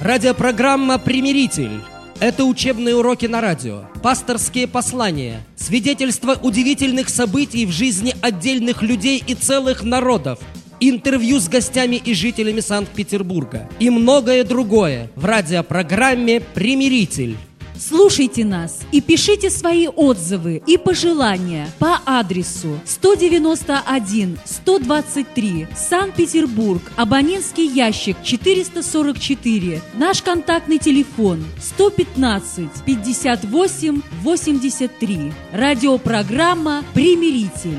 Радиопрограмма «Примиритель». Это учебные уроки на радио, пасторские послания, свидетельства удивительных событий в жизни отдельных людей и целых народов, интервью с гостями и жителями Санкт-Петербурга и многое другое в радиопрограмме «Примиритель». Слушайте нас и пишите свои отзывы и пожелания по адресу 191-123, Санкт-Петербург, абонентский ящик 444, наш контактный телефон 115-58-83. Радиопрограмма «Примиритель».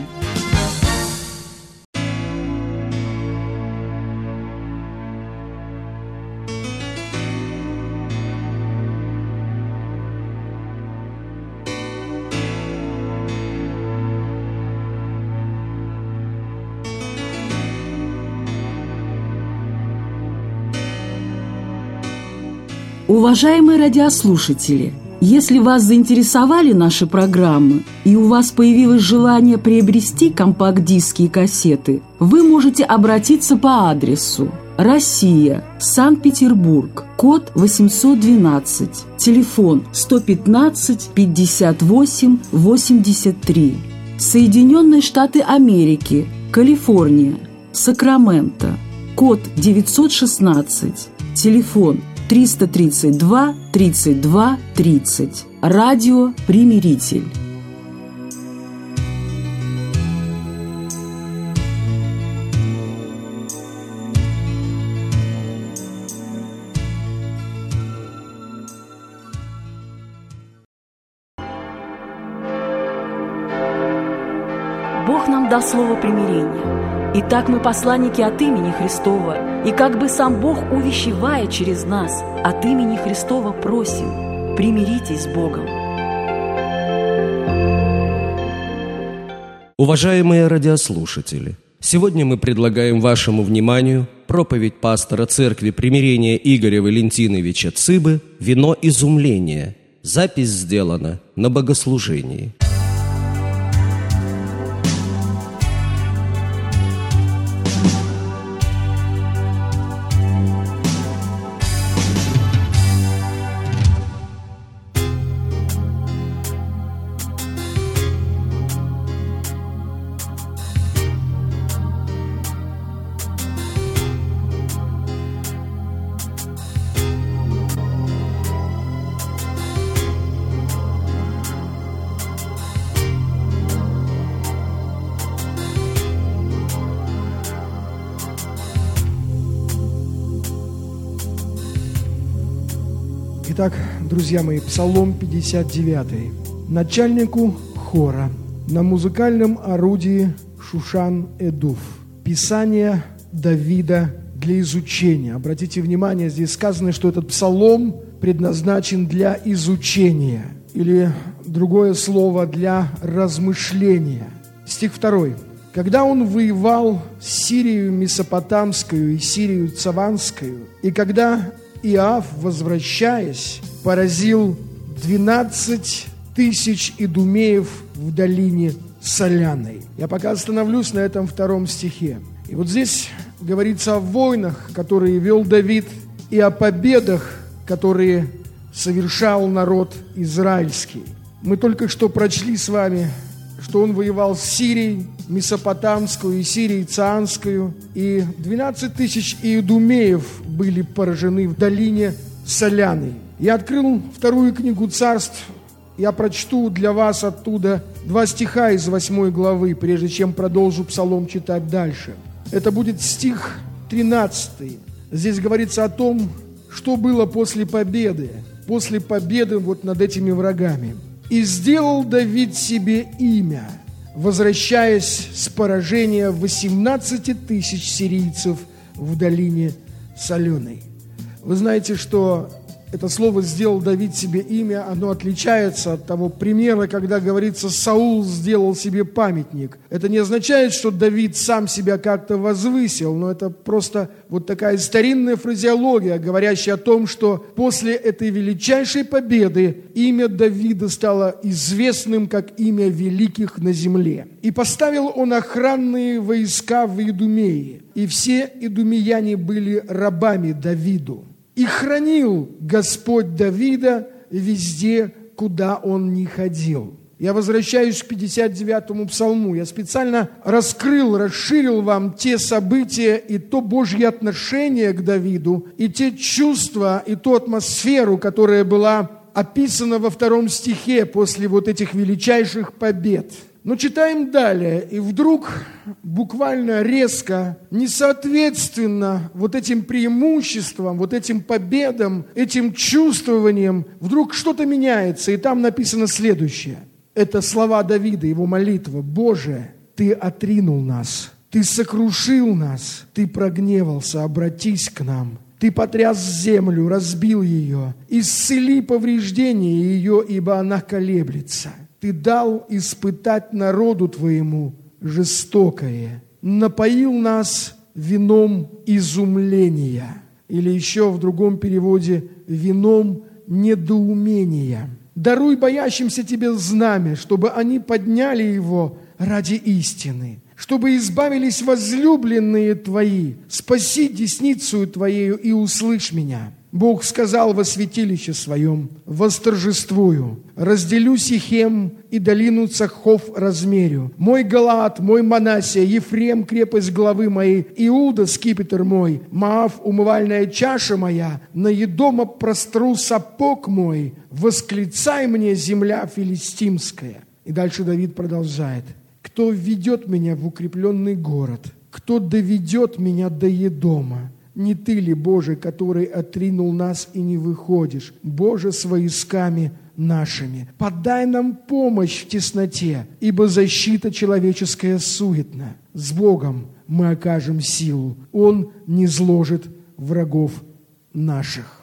Уважаемые радиослушатели, если вас заинтересовали наши программы и у вас появилось желание приобрести компакт-диски и кассеты, вы можете обратиться по адресу: Россия, Санкт-Петербург, код 812, телефон 115 58 83, Соединенные Штаты Америки, Калифорния, Сакраменто, код 916, телефон 332 32 30. Радио «Примиритель». Бог нам дал слово примирения. Итак, мы посланники от имени Христова, и как бы сам Бог, увещевая через нас, от имени Христова просим: примиритесь с Богом. Уважаемые радиослушатели, сегодня мы предлагаем вашему вниманию проповедь пастора Церкви Примирения Игоря Валентиновича Цыбы «Вино изумления». Запись сделана на богослужении. Итак, друзья мои, Псалом 59. Начальнику хора на музыкальном орудии Шушан Эдуф. Писание Давида для изучения. Обратите внимание, здесь сказано, что этот псалом предназначен для изучения. Или другое слово, для размышления. Стих 2. Когда он воевал с Сирией Месопотамскую и Сирию Цаванскую, и когда Иав, возвращаясь, поразил 12 тысяч идумеев в долине Соляной. Я пока остановлюсь на этом 2 стихе. И вот здесь говорится о войнах, которые вел Давид, и о победах, которые совершал народ израильский. Мы только что прочли с вами, что он воевал с Сирией Месопотамскую и Сирией Цаанскую, и 12 тысяч иудумеев были поражены в долине Соляной. Я открыл 2 книгу Царств, я прочту для вас оттуда 2 стиха из 8 главы, прежде чем продолжу псалом читать дальше. Это будет стих 13. Здесь говорится о том, что было после победы вот над этими врагами. «И сделал Давид себе имя, возвращаясь с поражения 18 тысяч сирийцев в долине Соленой». Вы знаете, что это слово «сделал Давид себе имя», оно отличается от того примера, когда говорится «Саул сделал себе памятник». Это не означает, что Давид сам себя как-то возвысил, но это просто вот такая старинная фразеология, говорящая о том, что после этой величайшей победы имя Давида стало известным как имя великих на земле. «И поставил он охранные войска в Идумее, и все идумеяне были рабами Давиду». И хранил Господь Давида везде, куда он ни ходил». Я возвращаюсь к 59-му псалму. Я специально расширил вам те события и то Божье отношение к Давиду, и те чувства, и ту атмосферу, которая была описана во 2 стихе после вот этих величайших побед. Но читаем далее, и вдруг буквально резко, несоответственно вот этим преимуществам, вот этим победам, этим чувствованиям, вдруг что-то меняется, и там написано следующее. Это слова Давида, его молитва. «Боже, Ты отринул нас, Ты сокрушил нас, Ты прогневался, обратись к нам. Ты потряс землю, разбил ее, исцели повреждения ее, ибо она колеблется. Ты дал испытать народу Твоему жестокое, напоил нас вином изумления». Или еще в другом переводе «вином недоумения». «Даруй боящимся Тебе знамя, чтобы они подняли его ради истины, чтобы избавились возлюбленные Твои, спаси десницею Твоею и услышь меня». Бог сказал во святилище Своем: «Восторжествую, разделю Сихем и долину Цахов размерю. Мой Галаад, мой Манассия, Ефрем, крепость главы моей, Иуда, скипетр мой, Моав, умывальная чаша моя, на Едома простру сапог мой, восклицай мне, земля филистимская». И дальше Давид продолжает: «Кто введет меня в укрепленный город? Кто доведет меня до Едома? Не Ты ли, Боже, который отринул нас и не выходишь, Боже, с войсками нашими? Подай нам помощь в тесноте, ибо защита человеческая суетна. С Богом мы окажем силу, Он не зложит врагов наших».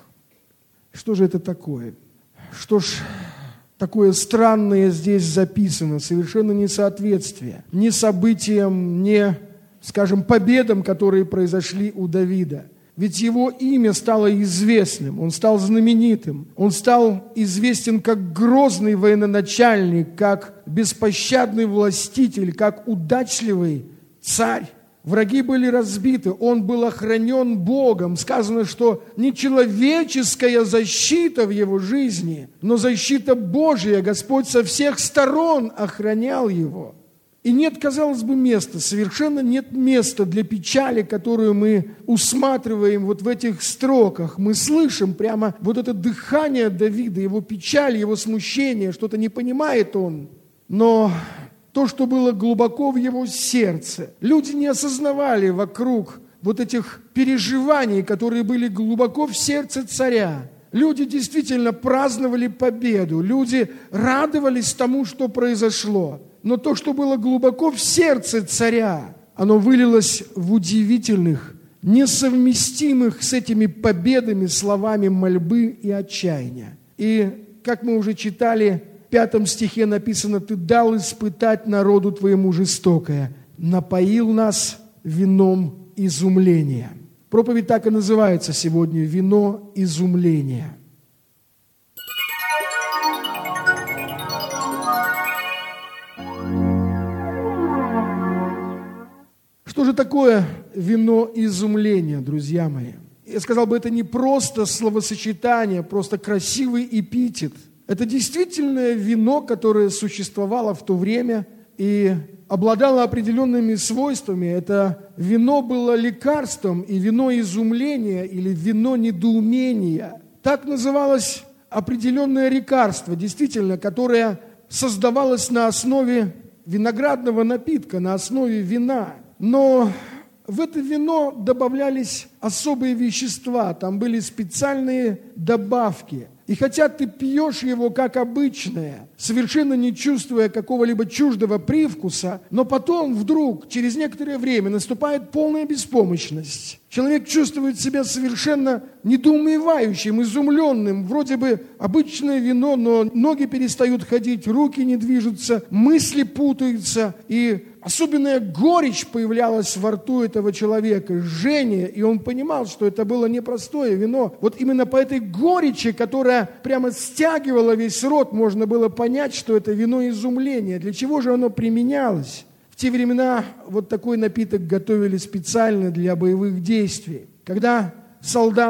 Что же это такое? Что ж такое странное здесь записано, совершенно несоответствие ни событиям, ни, скажем, победам, которые произошли у Давида. Ведь его имя стало известным, он стал знаменитым, он стал известен как грозный военачальник, как беспощадный властитель, как удачливый царь. Враги были разбиты, он был охранен Богом. Сказано, что не человеческая защита в его жизни, но защита Божия. Господь со всех сторон охранял его. И нет, казалось бы, места, совершенно нет места для печали, которую мы усматриваем вот в этих строках. Мы слышим прямо вот это дыхание Давида, его печаль, его смущение, что-то не понимает он. Но то, что было глубоко в его сердце, люди не осознавали вокруг вот этих переживаний, которые были глубоко в сердце царя. Люди действительно праздновали победу, люди радовались тому, что произошло. Но то, что было глубоко в сердце царя, оно вылилось в удивительных, несовместимых с этими победами словами мольбы и отчаяния. И, как мы уже читали, в 5 стихе написано: «Ты дал испытать народу Твоему жестокое, напоил нас вином изумления». Проповедь так и называется сегодня: «Вино изумления». Что же такое вино изумления, друзья мои? Я сказал бы, это не просто словосочетание, просто красивый эпитет. Это действительно вино, которое существовало в то время и обладало определенными свойствами. Это вино было лекарством, и вино изумления или вино недоумения. Так называлось определенное лекарство, действительно, которое создавалось на основе виноградного напитка, на основе вина. Но в это вино добавлялись особые вещества, там были специальные добавки. И хотя ты пьешь его как обычное, совершенно не чувствуя какого-либо чуждого привкуса, но потом вдруг, через некоторое время, наступает полная беспомощность. Человек чувствует себя совершенно недоумевающим, изумленным. Вроде бы обычное вино, но ноги перестают ходить, руки не движутся, мысли путаются. И особенная горечь появлялась во рту этого человека, жжение. И он понимал, что это было непростое вино. Вот именно по этой горечи, которая прямо стягивала весь рот, можно было понять, что это вино изумления. Для чего же оно применялось? В те времена вот такой напиток готовили специально для боевых действий. Когда солдат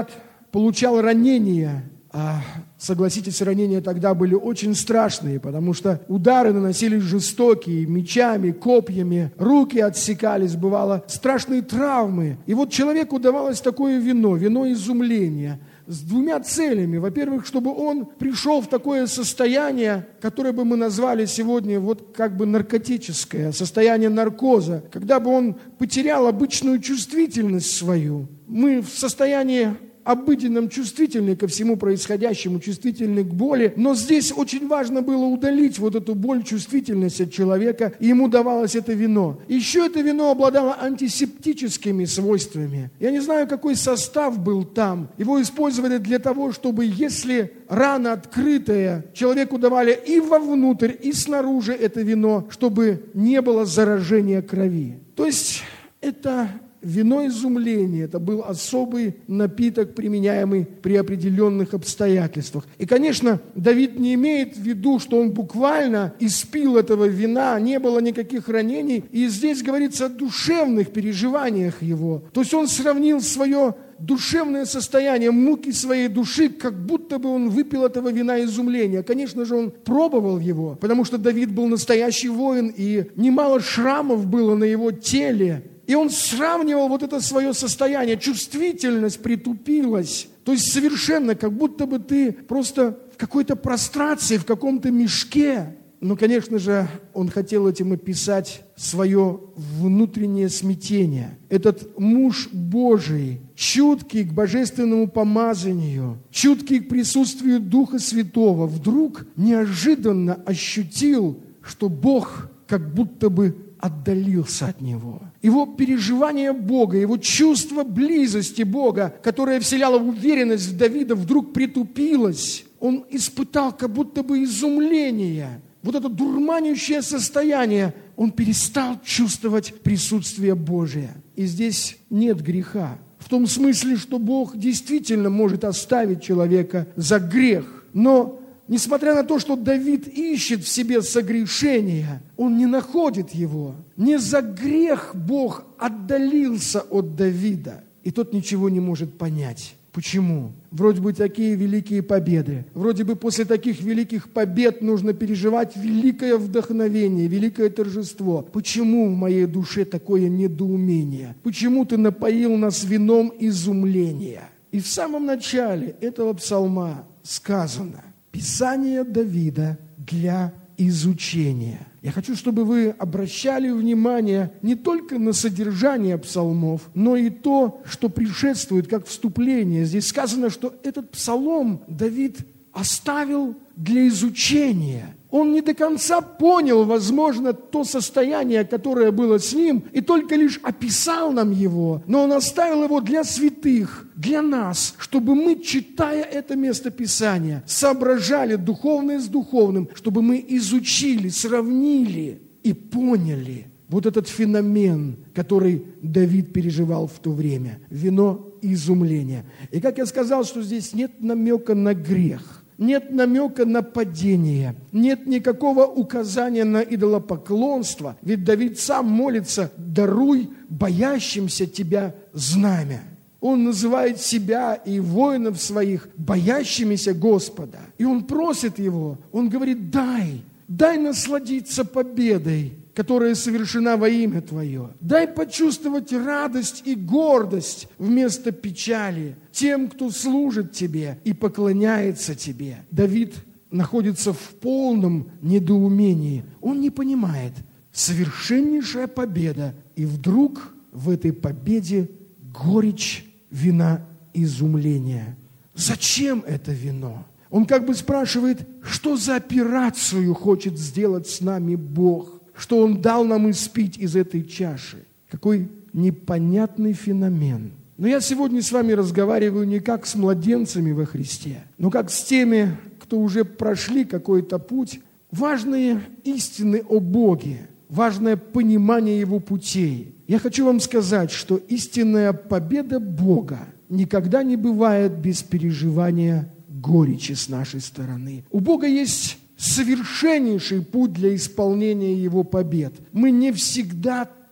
получал ранения. Согласитесь, ранения тогда были очень страшные, потому что удары наносились жестокие, мечами, копьями, руки отсекались, бывало страшные травмы. И вот человеку давалось такое вино изумления, с двумя целями. Во-первых, чтобы он пришел в такое состояние, которое бы мы назвали сегодня вот как бы наркотическое, состояние наркоза, когда бы он потерял обычную чувствительность свою. Мы в состоянии обыденном чувствительны ко всему происходящему, чувствительны к боли, но здесь очень важно было удалить вот эту боль, чувствительность от человека, и ему давалось это вино. Еще это вино обладало антисептическими свойствами. Я не знаю, какой состав был там. Его использовали для того, чтобы, если рана открытая, человеку давали и вовнутрь, и снаружи это вино, чтобы не было заражения крови. То есть это вино изумления – это был особый напиток, применяемый при определенных обстоятельствах. И, конечно, Давид не имеет в виду, что он буквально испил этого вина, не было никаких ранений. И здесь говорится о душевных переживаниях его. То есть он сравнил свое душевное состояние, муки своей души, как будто бы он выпил этого вина изумления. Конечно же, он пробовал его, потому что Давид был настоящий воин, и немало шрамов было на его теле. И он сравнивал вот это свое состояние, чувствительность притупилась. То есть совершенно, как будто бы ты просто в какой-то прострации, в каком-то мешке. Но, конечно же, он хотел этим описать свое внутреннее смятение. Этот муж Божий, чуткий к божественному помазанию, чуткий к присутствию Духа Святого, вдруг неожиданно ощутил, что Бог как будто бы отдалился от него. Его переживание Бога, его чувство близости Бога, которое вселяло уверенность в Давида, вдруг притупилось. Он испытал как будто бы изумление. Вот это дурманящее состояние. Он перестал чувствовать присутствие Божие. И здесь нет греха. В том смысле, что Бог действительно может оставить человека за грех. Но несмотря на то, что Давид ищет в себе согрешение, он не находит его. Не за грех Бог отдалился от Давида. И тот ничего не может понять. Почему? Вроде бы такие великие победы. Вроде бы после таких великих побед нужно переживать великое вдохновение, великое торжество. Почему в моей душе такое недоумение? Почему ты напоил нас вином изумления? И в самом начале этого псалма сказано: Писание Давида для изучения. Я хочу, чтобы вы обращали внимание не только на содержание псалмов, но и то, что предшествует как вступление. Здесь сказано, что этот псалом Давид оставил для изучения. Он не до конца понял, возможно, то состояние, которое было с ним, и только лишь описал нам его, но он оставил его для святых, для нас, чтобы мы, читая это местописание, соображали духовное с духовным, чтобы мы изучили, сравнили и поняли вот этот феномен, который Давид переживал в то время. Вино изумления. И как я сказал, что здесь нет намека на грех. Нет намека на падение, нет никакого указания на идолопоклонство. Ведь Давид сам молится: «Даруй боящимся Тебя знамя». Он называет себя и воинов своих боящимися Господа. И он просит его, он говорит: дай насладиться победой, которая совершена во имя Твое. Дай почувствовать радость и гордость вместо печали тем, кто служит Тебе и поклоняется Тебе. Давид находится в полном недоумении. Он не понимает. Совершеннейшая победа. И вдруг в этой победе горечь вина изумления. Зачем это вино? Он как бы спрашивает, что за операцию хочет сделать с нами Бог, что Он дал нам испить из этой чаши. Какой непонятный феномен. Но я сегодня с вами разговариваю не как с младенцами во Христе, но как с теми, кто уже прошли какой-то путь. Важные истины о Боге, важное понимание Его путей. Я хочу вам сказать, что истинная победа Бога никогда не бывает без переживания горечи с нашей стороны. У Бога есть совершеннейший путь для исполнения Его побед. Мы не всегда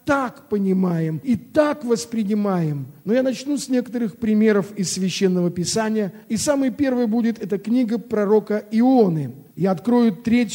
так понимаем и так воспринимаем. Но я начну с некоторых примеров из Священного Писания. И самый первый будет, это книга пророка Ионы. Я открою 3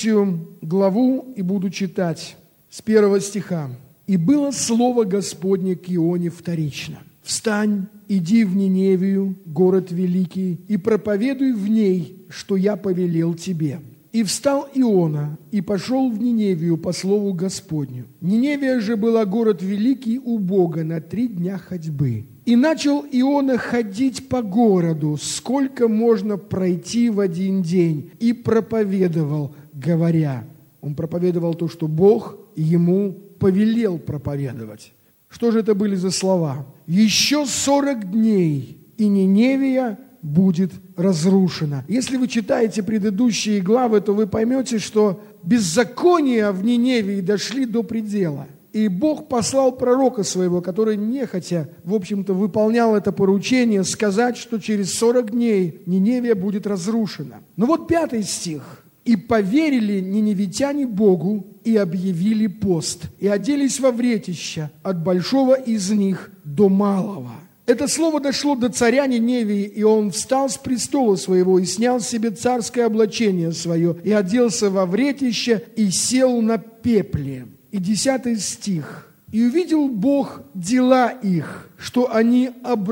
главу и буду читать с 1 стиха. «И было слово Господне к Ионе вторично. Встань, иди в Ниневию, город великий, и проповедуй в ней, что я повелел тебе». И встал Иона, и пошел в Ниневию по слову Господню. Ниневия же была город великий у Бога на 3 дня ходьбы. И начал Иона ходить по городу, сколько можно пройти в 1 день, и проповедовал, говоря. Он проповедовал то, что Бог ему повелел проповедовать. Что же это были за слова? «Еще 40 дней, и Ниневия будет разрушена». Если вы читаете предыдущие главы, то вы поймете, что беззакония в Ниневии дошли до предела. И Бог послал пророка своего, который нехотя, в общем-то, выполнял это поручение, сказать, что через 40 дней Ниневия будет разрушена. Но вот 5 стих. «И поверили ниневитяне Богу, и объявили пост, и оделись во вретища от большого из них до малого». Это слово дошло до царя Ниневии, и он встал с престола своего, и снял себе царское облачение свое, и оделся во вретище, и сел на пепле. И 10 стих. «И увидел Бог дела их, что они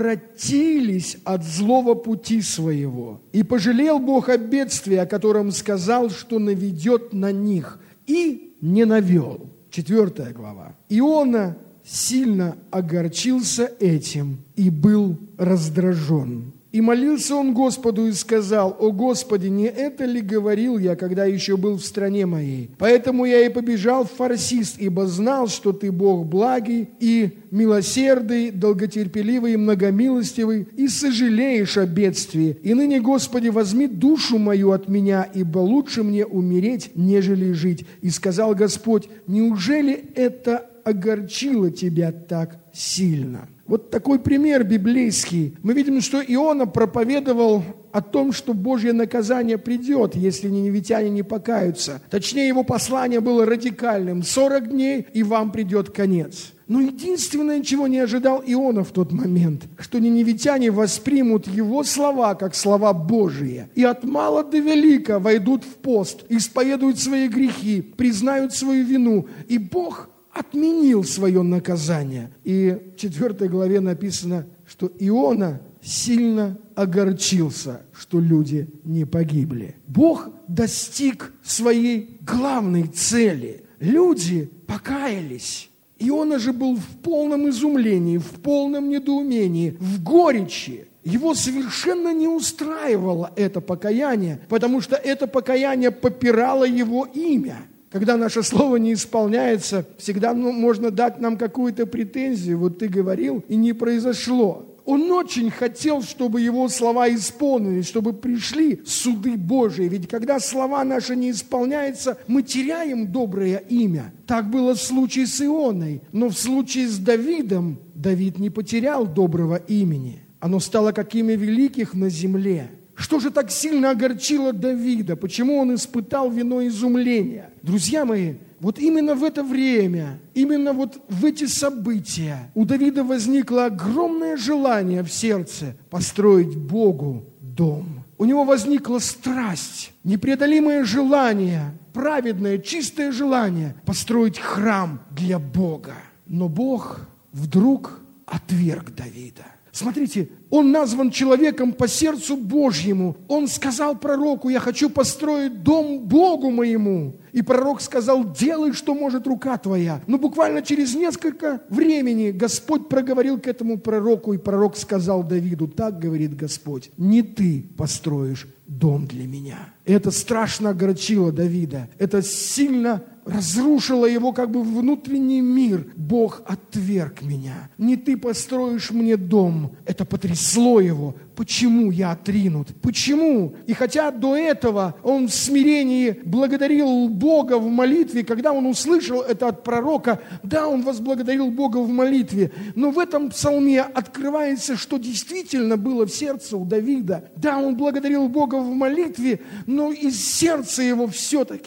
обратились от злого пути своего. И пожалел Бог о бедствии, о котором сказал, что наведет на них, и не навел». 4 глава. «Иона сильно огорчился этим и был раздражен. И молился он Господу и сказал: «О Господи, не это ли говорил я, когда еще был в стране моей? Поэтому я и побежал в Фарсис, ибо знал, что Ты Бог благий и милосердный, долготерпеливый и многомилостивый, и сожалеешь о бедствии. И ныне, Господи, возьми душу мою от меня, ибо лучше мне умереть, нежели жить». И сказал Господь: «Неужели это огорчило тебя так сильно?» Вот такой пример библейский. Мы видим, что Иона проповедовал о том, что Божье наказание придет, если ниневитяне не покаются. Точнее, его послание было радикальным. 40 дней, и вам придет конец. Но единственное, чего не ожидал Иона в тот момент, что ниневитяне воспримут его слова, как слова Божии, и от мала до велика войдут в пост, исповедуют свои грехи, признают свою вину, и Бог отменил свое наказание. И в 4 главе написано, что Иона сильно огорчился, что люди не погибли. Бог достиг своей главной цели. Люди покаялись. Иона же был в полном изумлении, в полном недоумении, в горечи. Его совершенно не устраивало это покаяние, потому что это покаяние попирало его имя. Когда наше слово не исполняется, всегда можно дать нам какую-то претензию. Вот ты говорил, и не произошло. Он очень хотел, чтобы его слова исполнились, чтобы пришли суды Божии. Ведь когда слова наши не исполняются, мы теряем доброе имя. Так было в случае с Ионой. Но в случае с Давидом, Давид не потерял доброго имени. Оно стало как имя великих на земле. Что же так сильно огорчило Давида? Почему он испытал вино изумления? Друзья мои, вот именно в это время, именно вот в эти события у Давида возникло огромное желание в сердце построить Богу дом. У него возникла страсть, непреодолимое желание, праведное, чистое желание построить храм для Бога. Но Бог вдруг отверг Давида. Смотрите, он назван человеком по сердцу Божьему. Он сказал пророку: «Я хочу построить дом Богу моему». И пророк сказал: «Делай, что может рука твоя». Но буквально через несколько времени Господь проговорил к этому пророку, и пророк сказал Давиду: «Так говорит Господь, не ты построишь дом для меня». Это страшно огорчило Давида. Это сильно разрушило его как бы внутренний мир. Бог отверг меня. Не ты построишь мне дом. Это потрясло его. Почему я отринут? Почему? И хотя до этого он в смирении благодарил Бога в молитве, когда он услышал это от пророка, да, он возблагодарил Бога в молитве, но в этом псалме открывается, что действительно было в сердце у Давида. Да, он благодарил Бога в молитве, но из сердца его все-таки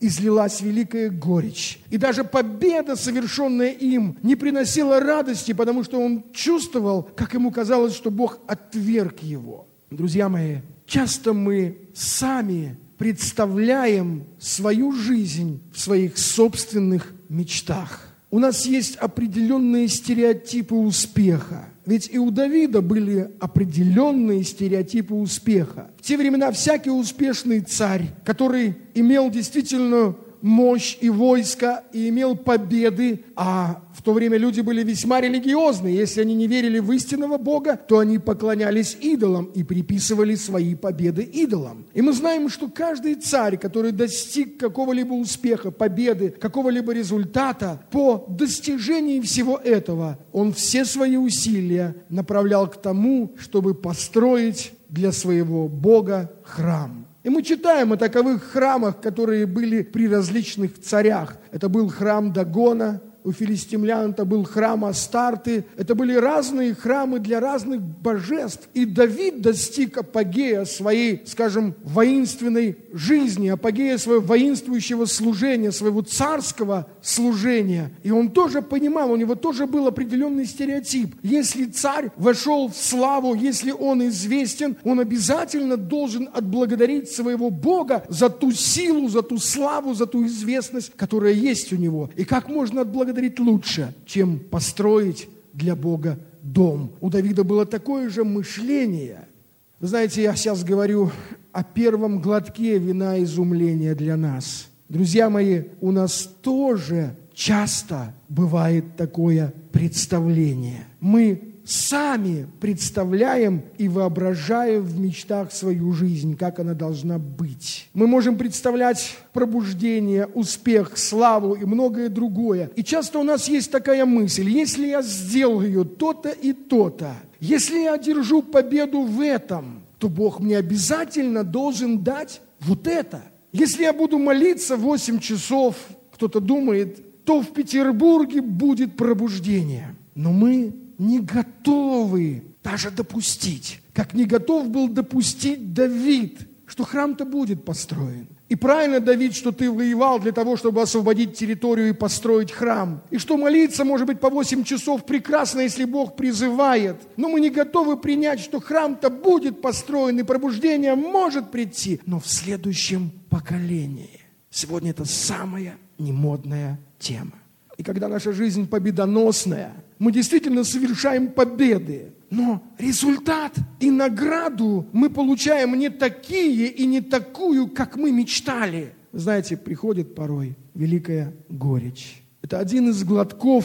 излилась великая горечь. И даже победа, совершенная им, не приносила радости, потому что он чувствовал, как ему казалось, что Бог отверг его. Друзья мои, часто мы сами представляем свою жизнь в своих собственных мечтах. У нас есть определенные стереотипы успеха. Ведь и у Давида были определенные стереотипы успеха. В те времена всякий успешный царь, который имел действительно мощь и войско, и имел победы, а в то время люди были весьма религиозны. Если они не верили в истинного Бога, то они поклонялись идолам и приписывали свои победы идолам. И мы знаем, что каждый царь, который достиг какого-либо успеха, победы, какого-либо результата, по достижении всего этого, он все свои усилия направлял к тому, чтобы построить для своего Бога храм. И мы читаем о таковых храмах, которые были при различных царях. Это был храм Дагона, у филистимлян это был храм Астарты. Это были разные храмы для разных божеств. И Давид достиг апогея своей, скажем, воинственной жизни, апогея своего воинствующего служения, своего царского служения. И он тоже понимал, у него тоже был определенный стереотип. Если царь вошел в славу, если он известен, он обязательно должен отблагодарить своего Бога за ту силу, за ту славу, за ту известность, которая есть у него. И как можно отблагодарить лучше, чем построить для Бога дом? У Давида было такое же мышление. Вы знаете, я сейчас говорю о первом глотке вина изумления для нас. Друзья мои, у нас тоже часто бывает такое представление. Мы сами представляем и воображаем в мечтах свою жизнь, как она должна быть. Мы можем представлять пробуждение, успех, славу и многое другое. И часто у нас есть такая мысль: если я сделаю то-то и то-то, если я одержу победу в этом, то Бог мне обязательно должен дать вот это. Если я буду молиться 8 часов, кто-то думает, то в Петербурге будет пробуждение. Но мы не готовы даже допустить, как не готов был допустить Давид, что храм-то будет построен. И правильно, Давид, что ты воевал для того, чтобы освободить территорию и построить храм. И что молиться, может быть, по 8 часов прекрасно, если Бог призывает. Но мы не готовы принять, что храм-то будет построен, и пробуждение может прийти, но в следующем поколении. Сегодня это самая немодная тема. И когда наша жизнь победоносная, мы действительно совершаем победы, но результат и награду мы получаем не такие и не такую, как мы мечтали. Знаете, приходит порой великая горечь. Это один из глотков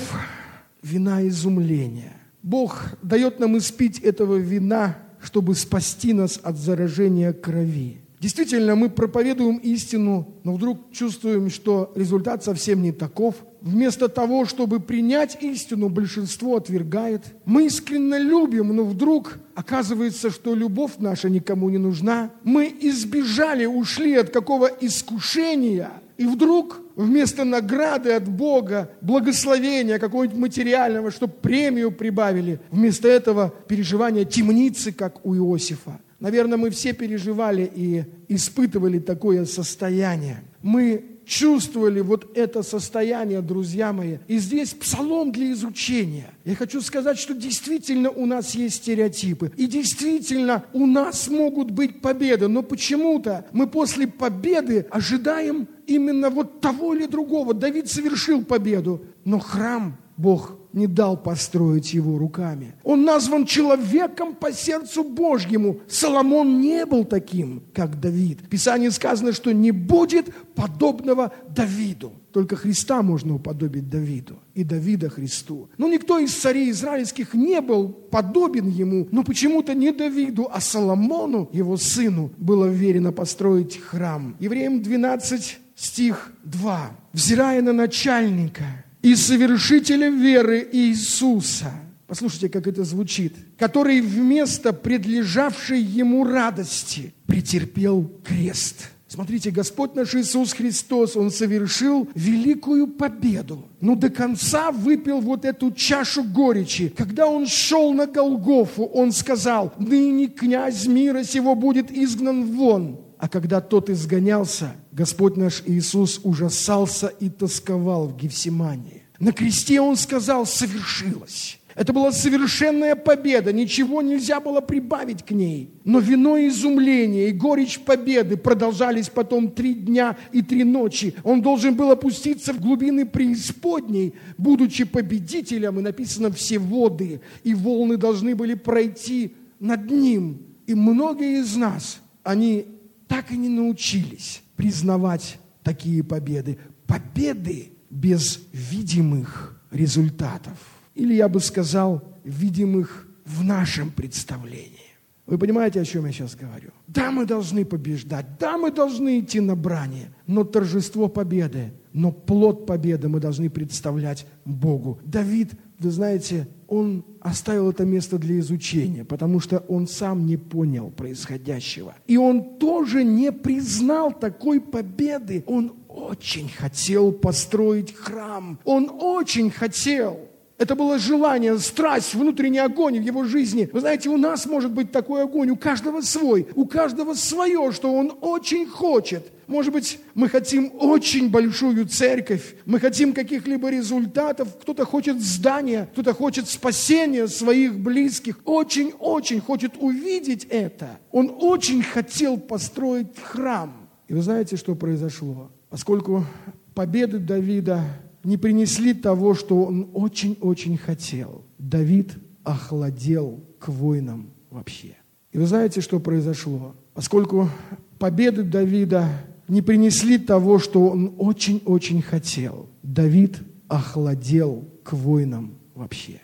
вина изумления. Бог дает нам испить этого вина, чтобы спасти нас от заражения крови. Действительно, мы проповедуем истину, но вдруг чувствуем, что результат совсем не таков. Вместо того, чтобы принять истину, большинство отвергает. Мы искренне любим, но вдруг оказывается, что любовь наша никому не нужна. Мы избежали, ушли от какого искушения, и вдруг вместо награды от Бога, благословения какого-нибудь материального, чтобы премию прибавили, вместо этого переживания темницы, как у Иосифа. Наверное, мы все переживали и испытывали такое состояние. Мы чувствовали вот это состояние, друзья мои. И здесь псалом для изучения. Я хочу сказать, что действительно у нас есть стереотипы. И действительно у нас могут быть победы. Но почему-то мы после победы ожидаем именно вот того или другого. Давид совершил победу, но храм Бог не дал построить его руками. Он назван человеком по сердцу Божьему. Соломон не был таким, как Давид. В Писании сказано, что не будет подобного Давиду. Только Христа можно уподобить Давиду и Давида Христу. Но никто из царей израильских не был подобен ему, но почему-то не Давиду, а Соломону, его сыну, было верено построить храм. Евреям 12, стих 2. «Взирая на начальника и совершителя веры Иисуса». Послушайте, как это звучит. «Который вместо предлежавшей ему радости претерпел крест». Смотрите, Господь наш Иисус Христос, Он совершил великую победу. Но до конца выпил вот эту чашу горечи. Когда Он шел на Голгофу, Он сказал: «Ныне князь мира сего будет изгнан вон». А когда тот изгонялся, Господь наш Иисус ужасался и тосковал в Гефсимании. На кресте Он сказал: «Совершилось». Это была совершенная победа, ничего нельзя было прибавить к ней. Но вино изумления и горечь победы продолжались потом 3 дня и 3 ночи. Он должен был опуститься в глубины преисподней, будучи победителем, и написано: «Все воды и волны должны были пройти над ним». И многие из нас, они так и не научились признавать такие победы. Победы без видимых результатов. Или, я бы сказал, видимых в нашем представлении. Вы понимаете, о чем я сейчас говорю? Да, мы должны побеждать, да, мы должны идти на брани, но торжество победы, но плод победы мы должны представлять Богу. Давид, вы знаете, он оставил это место для изучения, потому что он сам не понял происходящего. И он тоже не признал такой победы. Он очень хотел построить храм. Он очень хотел. Это было желание, страсть, внутренний огонь в его жизни. Вы знаете, у нас может быть такой огонь, у каждого свой, у каждого свое, что он очень хочет. Может быть, мы хотим очень большую церковь, мы хотим каких-либо результатов, кто-то хочет здания, кто-то хочет спасения своих близких, очень-очень хочет увидеть это. Он очень хотел построить храм. И вы знаете, что произошло? Поскольку победы Давида не принесли того, что он очень-очень хотел, Давид охладел к воинам вообще. И вы знаете, что произошло? Поскольку победы Давида не принесли того, что он очень-очень хотел, Давид охладел к воинам вообще.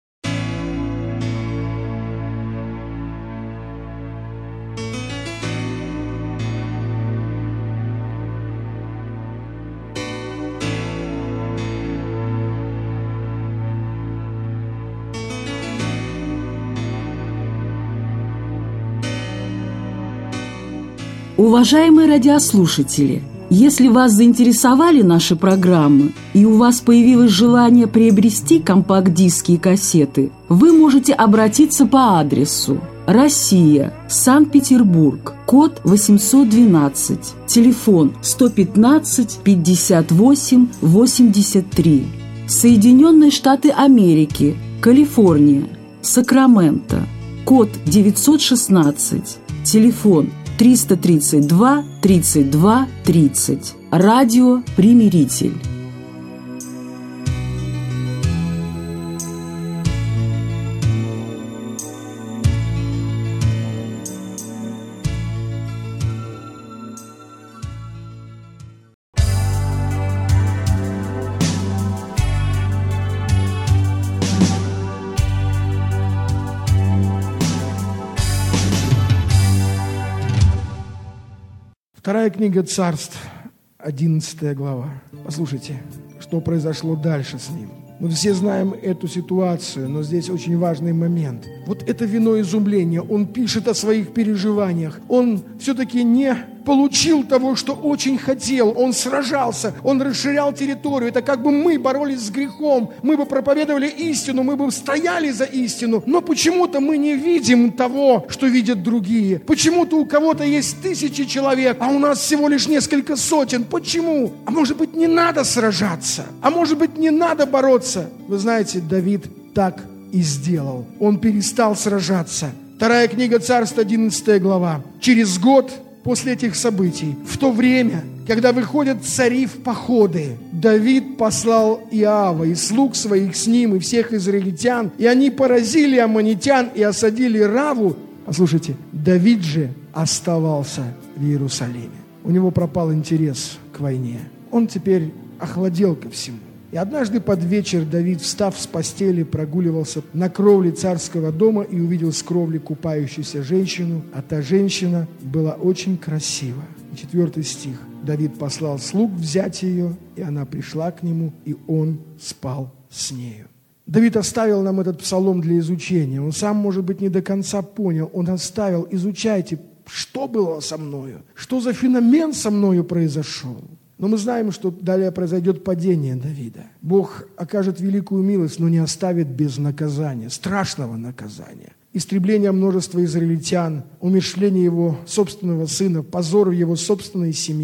Уважаемые радиослушатели, если вас заинтересовали наши программы и у вас появилось желание приобрести компакт-диски и кассеты, вы можете обратиться по адресу: Россия, Санкт-Петербург, код 812, телефон 115 58 83, Соединенные Штаты Америки, Калифорния, Сакраменто, код 916, телефон 332 32 30. Радио «Примиритель». Вторая книга Царств, 11 глава. Послушайте, что произошло дальше с ним. Мы все знаем эту ситуацию, но здесь очень важный момент. Вот это вино изумления, он пишет о своих переживаниях. Он все-таки не получил того, что очень хотел. Он сражался, он расширял территорию. Это как бы мы боролись с грехом, мы бы проповедовали истину, мы бы стояли за истину. Но почему-то мы не видим того, что видят другие. Почему-то у кого-то есть 1000 человек, а у нас всего лишь несколько сотен. Почему? А может быть, не надо сражаться? А может быть, не надо бороться? Вы знаете, Давид так и сделал. Он перестал сражаться. Вторая книга Царств, 11 глава. Через год после этих событий, в то время, когда выходят цари в походы, Давид послал Иоава и слуг своих с ним, и всех израильтян, и они поразили аммонитян и осадили Раву. Послушайте, Давид же оставался в Иерусалиме. У него пропал интерес к войне. Он теперь охладел ко всему. И однажды под вечер Давид, встав с постели, прогуливался на кровле царского дома и увидел с кровли купающуюся женщину, а та женщина была очень красива. 4 стих. Давид послал слуг взять ее, и она пришла к нему, и он спал с нею. Давид оставил нам этот псалом для изучения. Он сам, может быть, не до конца понял. Он оставил: изучайте, что было со мною, что за феномен со мною произошел. Но мы знаем, что далее произойдет падение Давида. Бог окажет великую милость, но не оставит без наказания, страшного наказания. Истребление множества израильтян, умерщвление его собственного сына, позор в его собственной семье.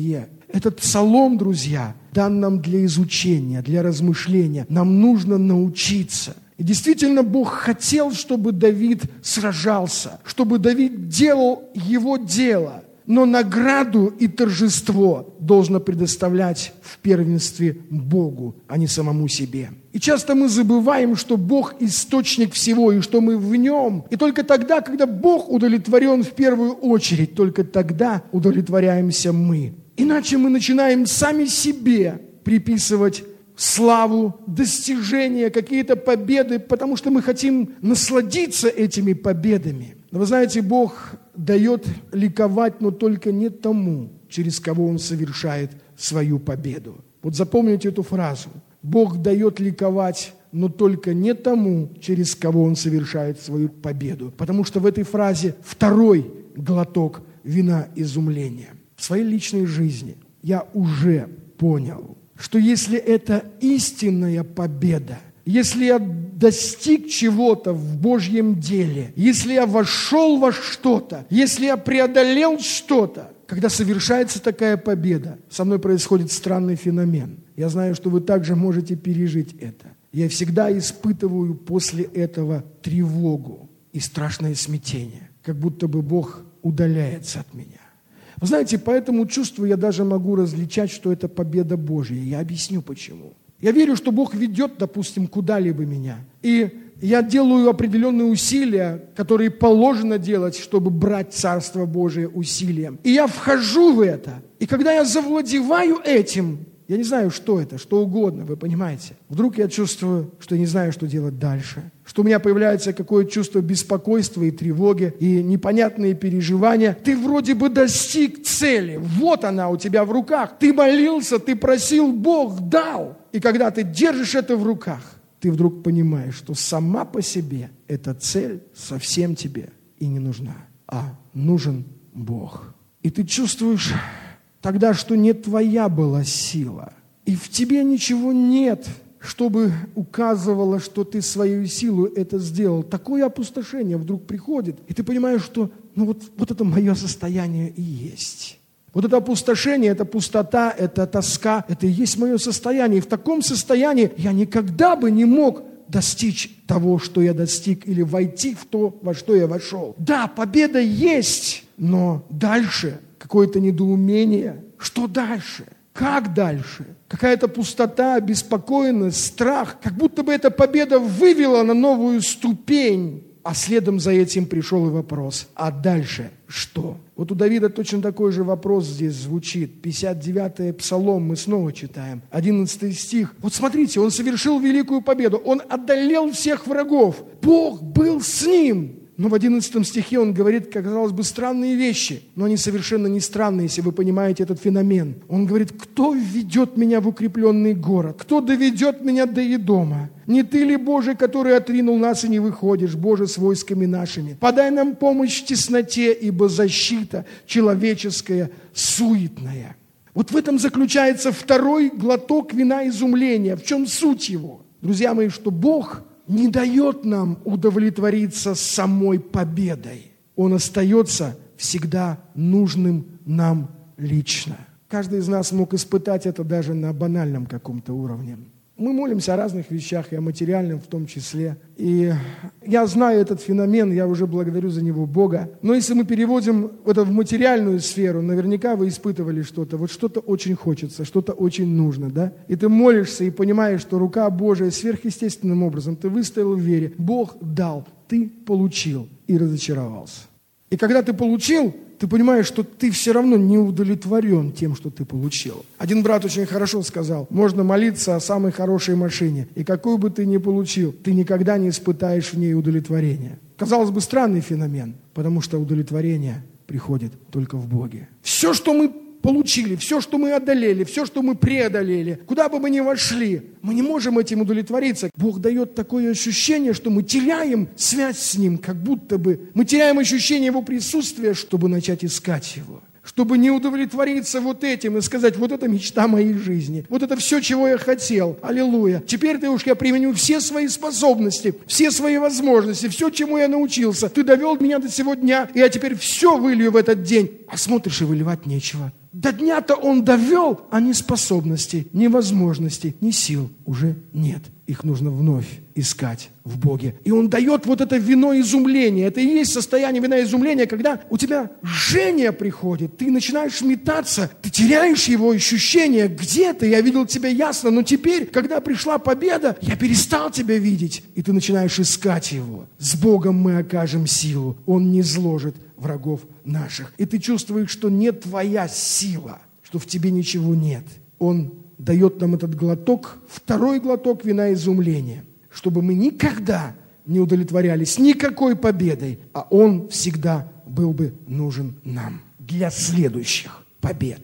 Этот псалом, друзья, дан нам для изучения, для размышления. Нам нужно научиться. И действительно, Бог хотел, чтобы Давид сражался, чтобы Давид делал его дело. Но награду и торжество должно предоставлять в первенстве Богу, а не самому себе. И часто мы забываем, что Бог источник всего, и что мы в Нем. И только тогда, когда Бог удовлетворен в первую очередь, только тогда удовлетворяемся мы. Иначе мы начинаем сами себе приписывать славу, достижения, какие-то победы, потому что мы хотим насладиться этими победами. Но вы знаете, Бог дает ликовать, но только не тому, через кого Он совершает свою победу. Вот запомните эту фразу. Бог дает ликовать, но только не тому, через кого Он совершает свою победу. Потому что в этой фразе второй глоток вина изумления. В своей личной жизни я уже понял, что если это истинная победа, если я достиг чего-то в Божьем деле, если я вошел во что-то, если я преодолел что-то, когда совершается такая победа, со мной происходит странный феномен. Я знаю, что вы также можете пережить это. Я всегда испытываю после этого тревогу и страшное смятение, как будто бы Бог удаляется от меня. Вы знаете, по этому чувству я даже могу различать, что это победа Божья. Я объясню почему. Я верю, что Бог ведет, допустим, куда-либо меня. И я делаю определенные усилия, которые положено делать, чтобы брать Царство Божие усилием. И я вхожу в это. И когда я завладеваю этим, я не знаю, что это, что угодно, вы понимаете. Вдруг я чувствую, что я не знаю, что делать дальше. Что у меня появляется какое-то чувство беспокойства и тревоги, и непонятные переживания. Ты вроде бы достиг цели. Вот она у тебя в руках. Ты молился, ты просил, Бог дал. И когда ты держишь это в руках, ты вдруг понимаешь, что сама по себе эта цель совсем тебе и не нужна, а нужен Бог. И ты чувствуешь тогда, что не твоя была сила, и в тебе ничего нет, чтобы указывало, что ты свою силу это сделал. Такое опустошение вдруг приходит, и ты понимаешь, что вот это мое состояние и есть. Вот это опустошение, это пустота, это тоска, это и есть мое состояние. И в таком состоянии я никогда бы не мог достичь того, что я достиг, или войти в то, во что я вошел. Да, победа есть, но дальше какое-то недоумение. Что дальше? Как дальше? Какая-то пустота, обеспокоенность, страх. Как будто бы эта победа вывела на новую ступень. А следом за этим пришел и вопрос, а дальше что? Вот у Давида точно такой же вопрос здесь звучит. 59-й Псалом мы снова читаем. 11 стих. Вот смотрите, он совершил великую победу. Он одолел всех врагов. Бог был с ним. Но в 11 стихе он говорит, казалось бы, странные вещи. Но они совершенно не странные, если вы понимаете этот феномен. Он говорит, кто введет меня в укрепленный город? Кто доведет меня до Едома? Не ты ли, Боже, который отринул нас и не выходишь, Боже, с войсками нашими? Подай нам помощь в тесноте, ибо защита человеческая суетная. Вот в этом заключается второй глоток вина изумления. В чем суть его? Друзья мои, что Бог не дает нам удовлетвориться самой победой. Он остается всегда нужным нам лично. Каждый из нас мог испытать это даже на банальном каком-то уровне. Мы молимся о разных вещах, и о материальном в том числе. И я знаю этот феномен, я уже благодарю за него Бога. Но если мы переводим это в материальную сферу, наверняка вы испытывали что-то. Вот что-то очень хочется, что-то очень нужно, да? И ты молишься и понимаешь, что рука Божия сверхъестественным образом, ты выстоял в вере, Бог дал, ты получил и разочаровался. И когда ты получил, ты понимаешь, что ты все равно не удовлетворен тем, что ты получил. Один брат очень хорошо сказал, можно молиться о самой хорошей машине, и какую бы ты ни получил, ты никогда не испытаешь в ней удовлетворения. Казалось бы, странный феномен, потому что удовлетворение приходит только в Боге. Все, что мы получили, все, что мы одолели, все, что мы преодолели, куда бы мы ни вошли, мы не можем этим удовлетвориться. Бог дает такое ощущение, что мы теряем связь с Ним, как будто бы мы теряем ощущение Его присутствия, чтобы начать искать Его. Чтобы не удовлетвориться вот этим и сказать, вот это мечта моей жизни, вот это все, чего я хотел, аллилуйя. Теперь уж я применю все свои способности, все свои возможности, все, чему я научился. Ты довел меня до сего дня, и я теперь все вылью в этот день. А смотришь, и выливать нечего. До дня-то он довел, а ни способностей, ни возможностей, ни сил уже нет. Их нужно вновь искать в Боге. И он дает вот это вино изумления. Это и есть состояние вина изумления, когда у тебя жжение приходит, ты начинаешь метаться, ты теряешь его ощущение. Где ты? Я видел тебя ясно, но теперь, когда пришла победа, я перестал тебя видеть. И ты начинаешь искать его. С Богом мы окажем силу. Он не зложит врагов наших. И ты чувствуешь, что не твоя сила, что в тебе ничего нет. Он дает нам этот глоток, второй глоток вина изумления, чтобы мы никогда не удовлетворялись никакой победой, а Он всегда был бы нужен нам для следующих побед.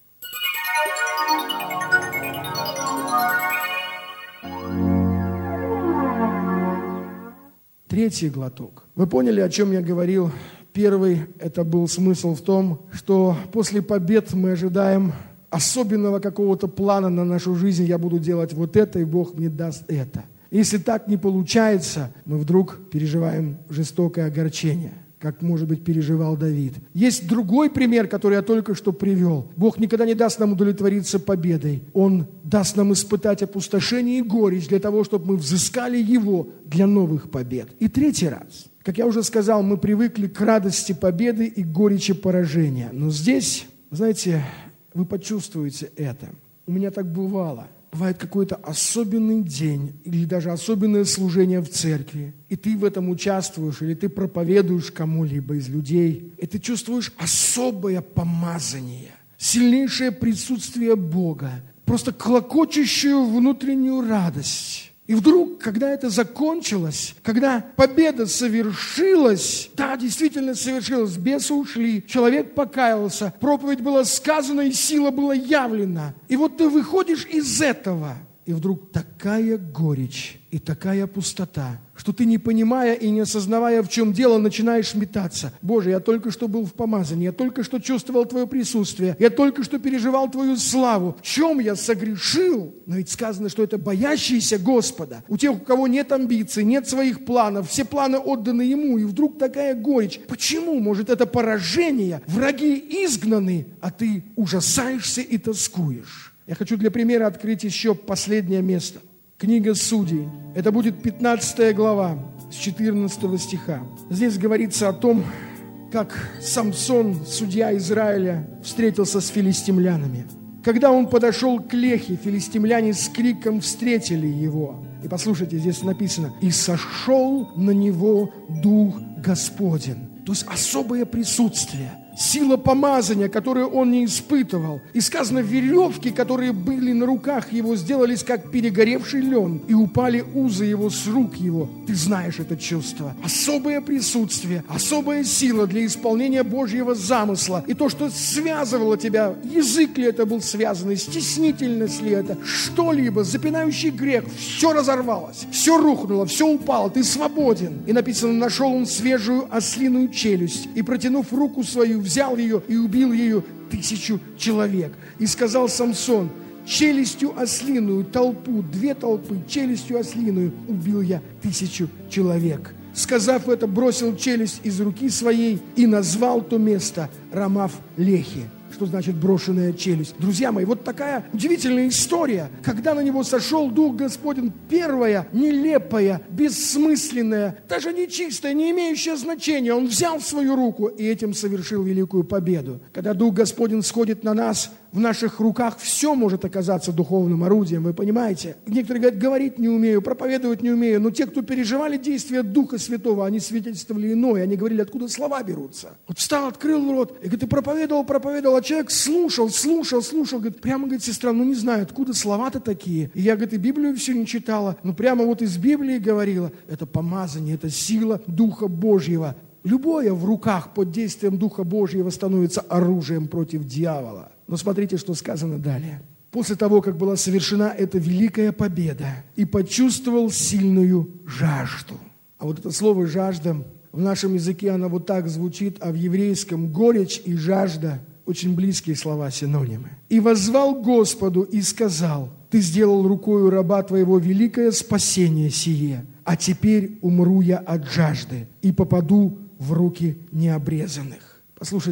Третий глоток. Вы поняли, о чем я говорил? Первый, это был смысл в том, что после побед мы ожидаем особенного какого-то плана на нашу жизнь. Я буду делать вот это, и Бог мне даст это. Если так не получается, мы вдруг переживаем жестокое огорчение, как, может быть, переживал Давид. Есть другой пример, который я только что привел. Бог никогда не даст нам удовлетвориться победой. Он даст нам испытать опустошение и горечь для того, чтобы мы взыскали Его для новых побед. И третий раз. Как я уже сказал, мы привыкли к радости победы и горечи поражения. Но здесь, знаете, вы почувствуете это. У меня так бывало. Бывает какой-то особенный день или даже особенное служение в церкви, и ты в этом участвуешь, или ты проповедуешь кому-либо из людей, и ты чувствуешь особое помазание, сильнейшее присутствие Бога, просто клокочущую внутреннюю радость. И вдруг, когда это закончилось, когда победа совершилась, да, действительно совершилась, бесы ушли, человек покаялся, проповедь была сказана и сила была явлена. И вот ты выходишь из этого, и вдруг такая горечь и такая пустота, что ты, не понимая и не осознавая, в чем дело, начинаешь метаться. Боже, я только что был в помазании, я только что чувствовал Твое присутствие, я только что переживал Твою славу. В чем я согрешил? Но ведь сказано, что это боящиеся Господа. У тех, у кого нет амбиций, нет своих планов, все планы отданы Ему, и вдруг такая горечь. Почему? Может, это поражение, враги изгнаны, а ты ужасаешься и тоскуешь. Я хочу для примера открыть еще последнее место. Книга Судей. Это будет 15 глава с 14 стиха. Здесь говорится о том, как Самсон, судья Израиля, встретился с филистимлянами. Когда он подошел к Лехе, филистимляне с криком встретили его. И послушайте, здесь написано: «И сошел на него Дух Господень». То есть особое присутствие. Сила помазания, которую он не испытывал. И сказано, веревки, которые были на руках его, сделались как перегоревший лен, и упали узы его с рук его. Ты знаешь это чувство. Особое присутствие, особая сила для исполнения Божьего замысла. И то, что связывало тебя, язык ли это был связанный, стеснительность ли это, что-либо, запинающий грех, все разорвалось, все рухнуло, все упало, ты свободен. И написано, нашел он свежую ослиную челюсть, и, протянув руку свою, взял ее и убил ее 1000 человек. И сказал Самсон: челюстью ослиную толпу, 2 толпы, челюстью ослиную убил я 1000 человек. Сказав это, бросил челюсть из руки своей и назвал то место Рамав-Лехи. Что значит брошенная челюсть? Друзья мои, вот такая удивительная история. Когда на него сошел Дух Господень, первая, нелепая, бессмысленная, даже нечистая, не имеющая значения, он взял в свою руку и этим совершил великую победу. Когда Дух Господень сходит на нас, в наших руках все может оказаться духовным орудием, вы понимаете? Некоторые говорят, говорить не умею, проповедовать не умею, но те, кто переживали действия Духа Святого, они свидетельствовали иное, они говорили, откуда слова берутся. Вот встал, открыл рот, и говорит, ты проповедовал, а человек слушал, говорит, прямо, говорит, сестра, ну не знаю, откуда слова-то такие. И я, говорит, и Библию всю не читала, но прямо вот из Библии говорила, это помазание, это сила Духа Божьего. Любое в руках под действием Духа Божьего становится оружием против дьявола. Но смотрите, что сказано далее. После того, как была совершена эта великая победа, и почувствовал сильную жажду. А вот это слово «жажда» в нашем языке, оно вот так звучит, а в еврейском горечь и жажда очень близкие слова, синонимы. «И воззвал Господу и сказал: Ты сделал рукою раба Твоего великое спасение сие, а теперь умру я от жажды и попаду в руки необрезанных». Послушайте,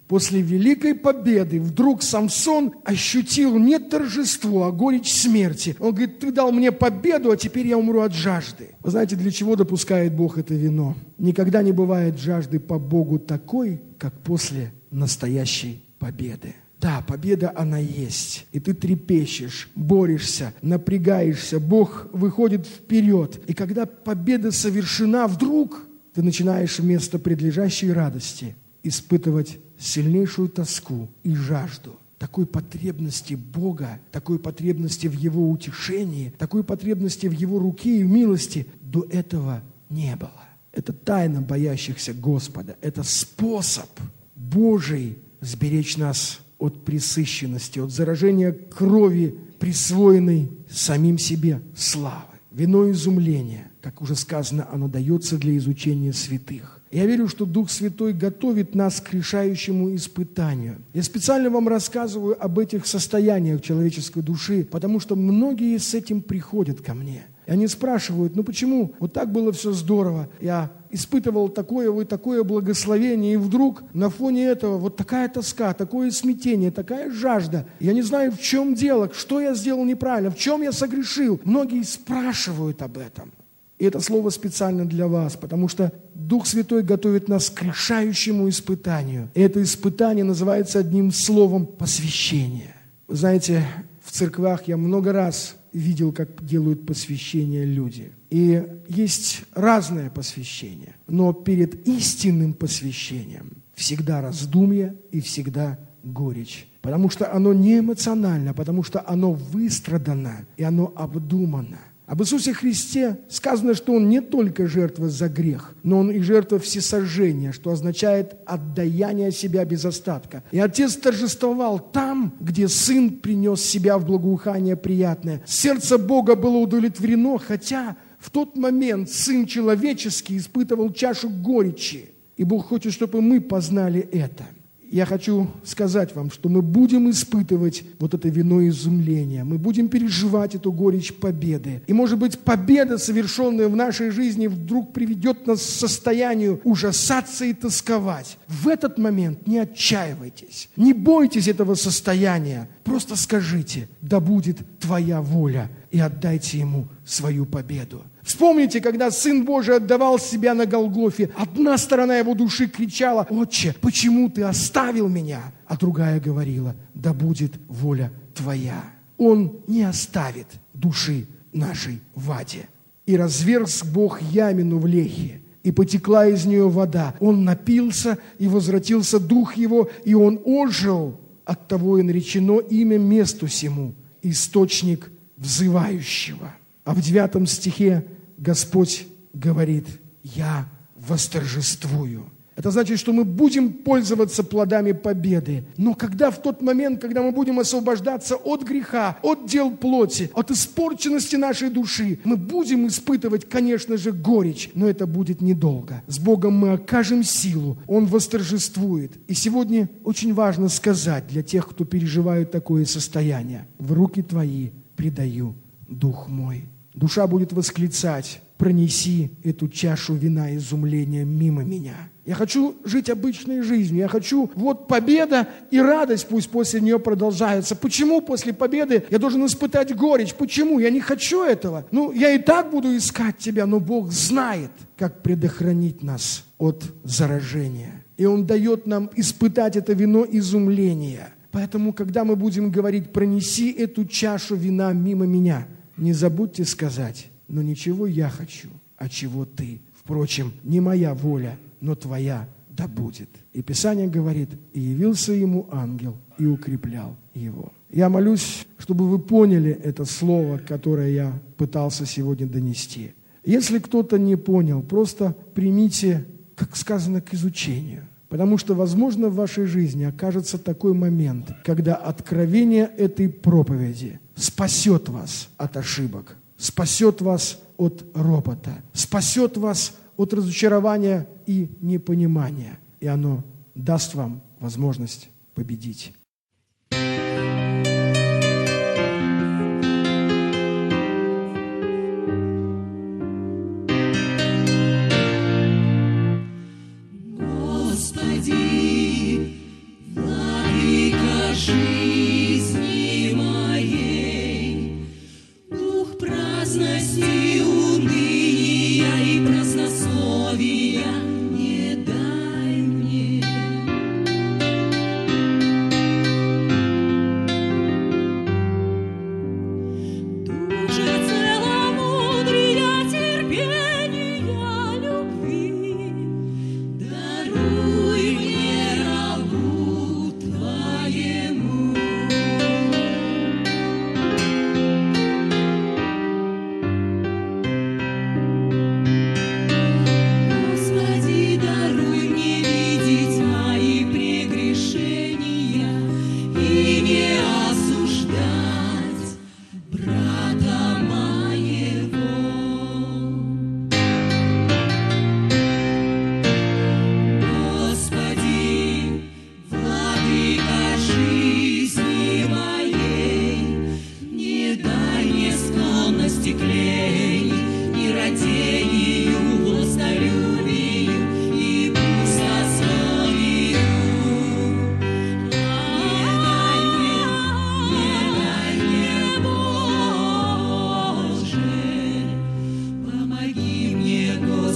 После великой победы вдруг Самсон ощутил не торжество, а горечь смерти. Он говорит: ты дал мне победу, а теперь я умру от жажды. Вы знаете, для чего допускает Бог это вино? Никогда не бывает жажды по Богу такой, как после настоящей победы. Да, победа, она есть. И ты трепещешь, борешься, напрягаешься. Бог выходит вперед. И когда победа совершена, вдруг ты начинаешь вместо предлежащей радости испытывать сильнейшую тоску и жажду. Такой потребности Бога, такой потребности в Его утешении, такой потребности в Его руке и в милости до этого не было. Это тайна боящихся Господа. Это способ Божий сберечь нас от пресыщенности, от заражения крови, присвоенной самим себе славы. Вино изумления, как уже сказано, оно дается для изучения святых. Я верю, что Дух Святой готовит нас к решающему испытанию. Я специально вам рассказываю об этих состояниях человеческой души, потому что многие с этим приходят ко мне. И они спрашивают: ну почему вот так было все здорово? Я испытывал такое благословение, и вдруг на фоне этого вот такая тоска, такое смятение, такая жажда. Я не знаю, в чем дело, что я сделал неправильно, в чем я согрешил. Многие спрашивают об этом. И это слово специально для вас, потому что Дух Святой готовит нас к решающему испытанию. И это испытание называется одним словом посвящение. Вы знаете, в церквах я много раз видел, как делают посвящение люди. И есть разное посвящение. Но перед истинным посвящением всегда раздумье и всегда горечь. Потому что оно не эмоционально, потому что оно выстрадано и оно обдумано. Об Иисусе Христе сказано, что Он не только жертва за грех, но Он и жертва всесожжения, что означает отдаяние себя без остатка. И Отец торжествовал там, где Сын принес себя в благоухание приятное. Сердце Бога было удовлетворено, хотя в тот момент Сын человеческий испытывал чашу горечи. И Бог хочет, чтобы мы познали это. Я хочу сказать вам, что мы будем испытывать вот это вино изумления, мы будем переживать эту горечь победы. И, может быть, победа, совершенная в нашей жизни, вдруг приведет нас к состоянию ужасаться и тосковать. В этот момент не отчаивайтесь, не бойтесь этого состояния. Просто скажите: да будет Твоя воля, и отдайте Ему свою победу. Вспомните, когда Сын Божий отдавал себя на Голгофе, одна сторона Его души кричала: «Отче, почему Ты оставил меня?» А другая говорила: «Да будет воля Твоя». Он не оставит души нашей в аде. И разверг Бог ямину в Лехе, и потекла из нее вода. Он напился, и возвратился дух его, и он ожил. Оттого и наречено имя месту сему – источник взывающего. А в 9 стихе Господь говорит: «Я восторжествую». Это значит, что мы будем пользоваться плодами победы. Но когда в тот момент, когда мы будем освобождаться от греха, от дел плоти, от испорченности нашей души, мы будем испытывать, конечно же, горечь, но это будет недолго. С Богом мы окажем силу, Он восторжествует. И сегодня очень важно сказать для тех, кто переживает такое состояние: в руки Твои предаю дух мой. Душа будет восклицать: пронеси эту чашу вина изумления мимо меня. Я хочу жить обычной жизнью. Я хочу, вот победа и радость пусть после нее продолжаются. Почему после победы я должен испытать горечь? Почему? Я не хочу этого. Я и так буду искать Тебя, но Бог знает, как предохранить нас от заражения. И Он дает нам испытать это вино изумления. Поэтому, когда мы будем говорить: пронеси эту чашу вина мимо меня, не забудьте сказать: но ничего я хочу, а чего Ты. Впрочем, не моя воля, но Твоя да будет. И Писание говорит: и явился ему ангел и укреплял его. Я молюсь, чтобы вы поняли это слово, которое я пытался сегодня донести. Если кто-то не понял, просто примите, как сказано, к изучению. Потому что, возможно, в вашей жизни окажется такой момент, когда откровение этой проповеди спасет вас от ошибок, спасет вас от ропота, спасет вас от разочарования и непонимания. И оно даст вам возможность победить. Господи,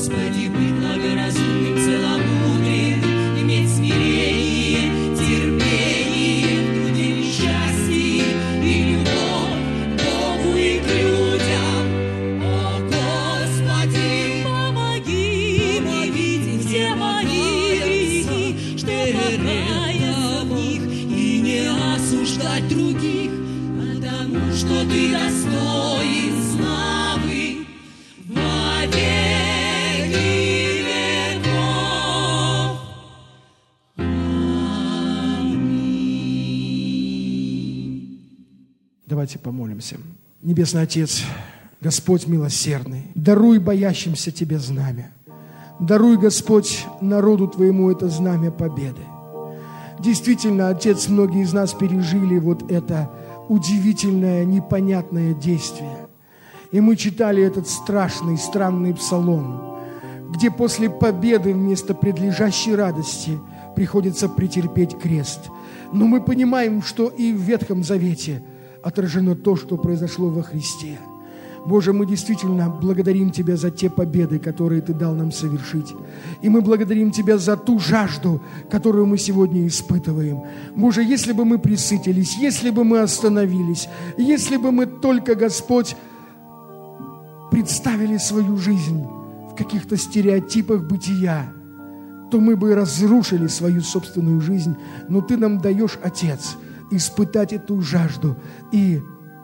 Господи, быть благоразумным, целомудрен, иметь смирение, терпение, в труде и счастье и любовь к Богу и к людям. О, Господи, помоги мне видеть все мои грехи, что покаяться в них и не осуждать других, потому что Ты достоин славы во веки веков. Аминь. Давайте помолимся. Небесный Отец, Господь милосердный, даруй боящимся Тебе знамя. Даруй, Господь, народу Твоему это знамя победы. Действительно, Отец, многие из нас пережили вот это удивительное, непонятное действие. И мы читали этот страшный, странный псалом, где после победы вместо предлежащей радости приходится претерпеть крест. Но мы понимаем, что и в Ветхом Завете отражено то, что произошло во Христе. Боже, мы действительно благодарим Тебя за те победы, которые Ты дал нам совершить. И мы благодарим Тебя за ту жажду, которую мы сегодня испытываем. Боже, если бы мы пресытились, если бы мы остановились, если бы мы только, Господь, представили свою жизнь в каких-то стереотипах бытия, то мы бы разрушили свою собственную жизнь. Но Ты нам даешь, Отец, испытать эту жажду, и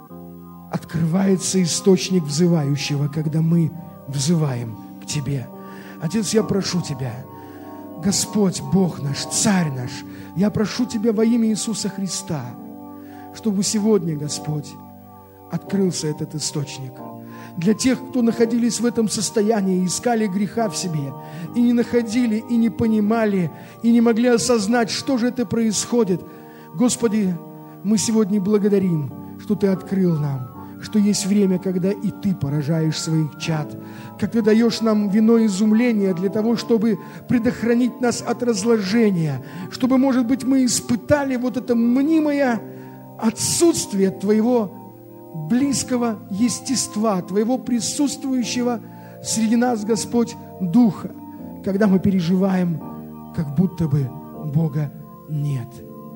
открывается источник взывающего, когда мы взываем к Тебе. Отец, я прошу Тебя, Господь, Бог наш, Царь наш, я прошу Тебя во имя Иисуса Христа, чтобы сегодня, Господь, открылся этот источник. Для тех, кто находились в этом состоянии, искали греха в себе, и не находили, и не понимали, и не могли осознать, что же это происходит. Господи, мы сегодня благодарим, что Ты открыл нам, что есть время, когда и Ты поражаешь своих чад, как Ты даешь нам вино изумления для того, чтобы предохранить нас от разложения, чтобы, может быть, мы испытали вот это мнимое отсутствие Твоего близкого естества, Твоего присутствующего среди нас, Господь, Духа, когда мы переживаем, как будто бы Бога нет.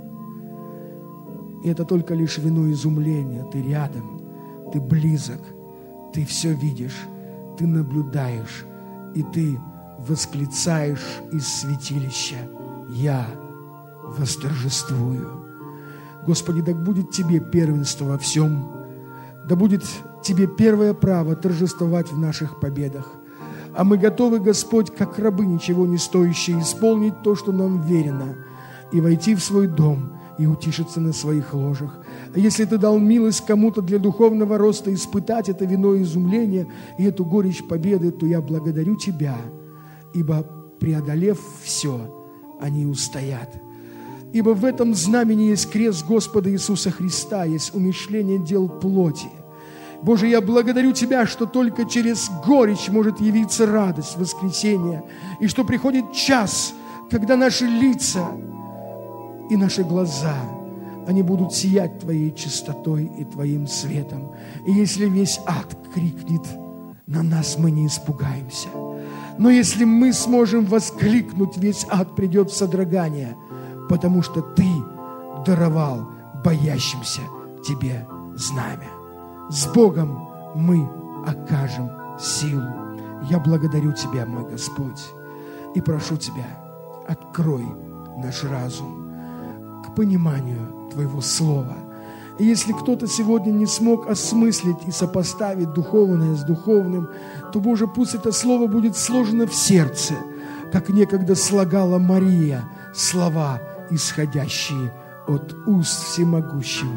И это только лишь вино изумления. Ты рядом, Ты близок, Ты все видишь, Ты наблюдаешь, и Ты восклицаешь из святилища: «Я восторжествую». Господи, да будет Тебе первенство во всем, да будет Тебе первое право торжествовать в наших победах. А мы готовы, Господь, как рабы, ничего не стоящие, исполнить то, что нам верено, и войти в свой дом, и утишиться на своих ложах. А если Ты дал милость кому-то для духовного роста испытать это вино изумления и эту горечь победы, то я благодарю Тебя, ибо, преодолев все, они устоят. Ибо в этом знамени есть крест Господа Иисуса Христа, есть умерщвление дел плоти. Боже, я благодарю Тебя, что только через горечь может явиться радость воскресения, и что приходит час, когда наши лица и наши глаза, они будут сиять Твоей чистотой и Твоим светом. И если весь ад крикнет на нас, мы не испугаемся. Но если мы сможем воскликнуть, весь ад придет в содрогание, потому что Ты даровал боящимся Тебе знамя. С Богом мы окажем силу. Я благодарю Тебя, мой Господь, и прошу Тебя, открой наш разум к пониманию Твоего Слова. И если кто-то сегодня не смог осмыслить и сопоставить духовное с духовным, то, Боже, пусть это Слово будет сложено в сердце, как некогда слагала Мария слова, исходящие от уст Всемогущего.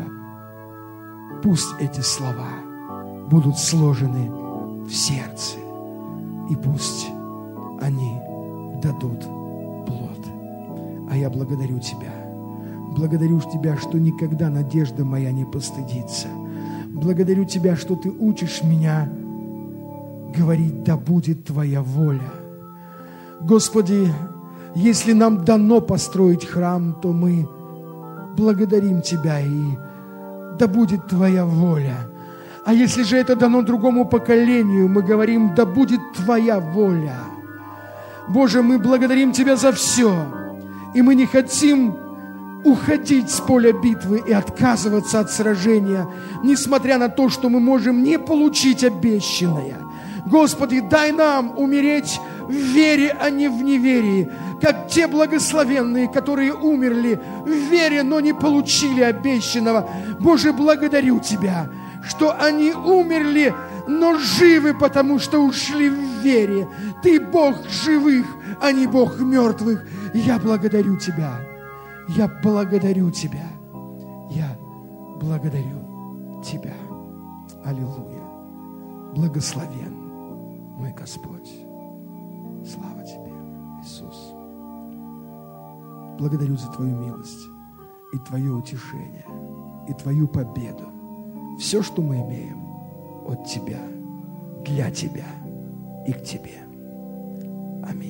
Пусть эти слова будут сложены в сердце, и пусть они дадут плод. А я благодарю Тебя. Благодарю Тебя, что никогда надежда моя не постыдится. Благодарю Тебя, что Ты учишь меня говорить: да будет Твоя воля. Господи, если нам дано построить храм, то мы благодарим Тебя, и да будет Твоя воля. А если же это дано другому поколению, мы говорим: да будет Твоя воля. Боже, мы благодарим Тебя за все, и мы не хотим уходить с поля битвы и отказываться от сражения, несмотря на то, что мы можем не получить обещанное. Господи, дай нам умереть в вере, а не в неверии, как те благословенные, которые умерли в вере, но не получили обещанного. Боже, благодарю Тебя, что они умерли, но живы, потому что ушли в вере. Ты Бог живых, а не Бог мертвых. Я благодарю Тебя. Я благодарю Тебя. Я благодарю Тебя. Аллилуйя. Благословен мой Господь. Слава Тебе, Иисус. Благодарю за Твою милость и Твое утешение, и Твою победу. Все, что мы имеем, от Тебя, для Тебя и к Тебе. Аминь.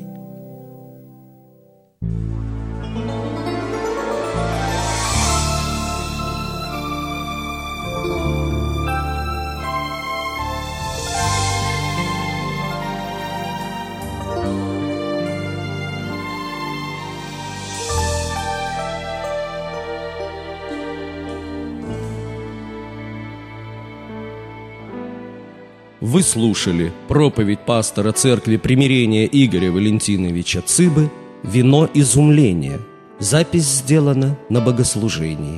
Вы слушали проповедь пастора Церкви Примирения Игоря Валентиновича Цыбы «Вино изумления». Запись сделана на богослужении.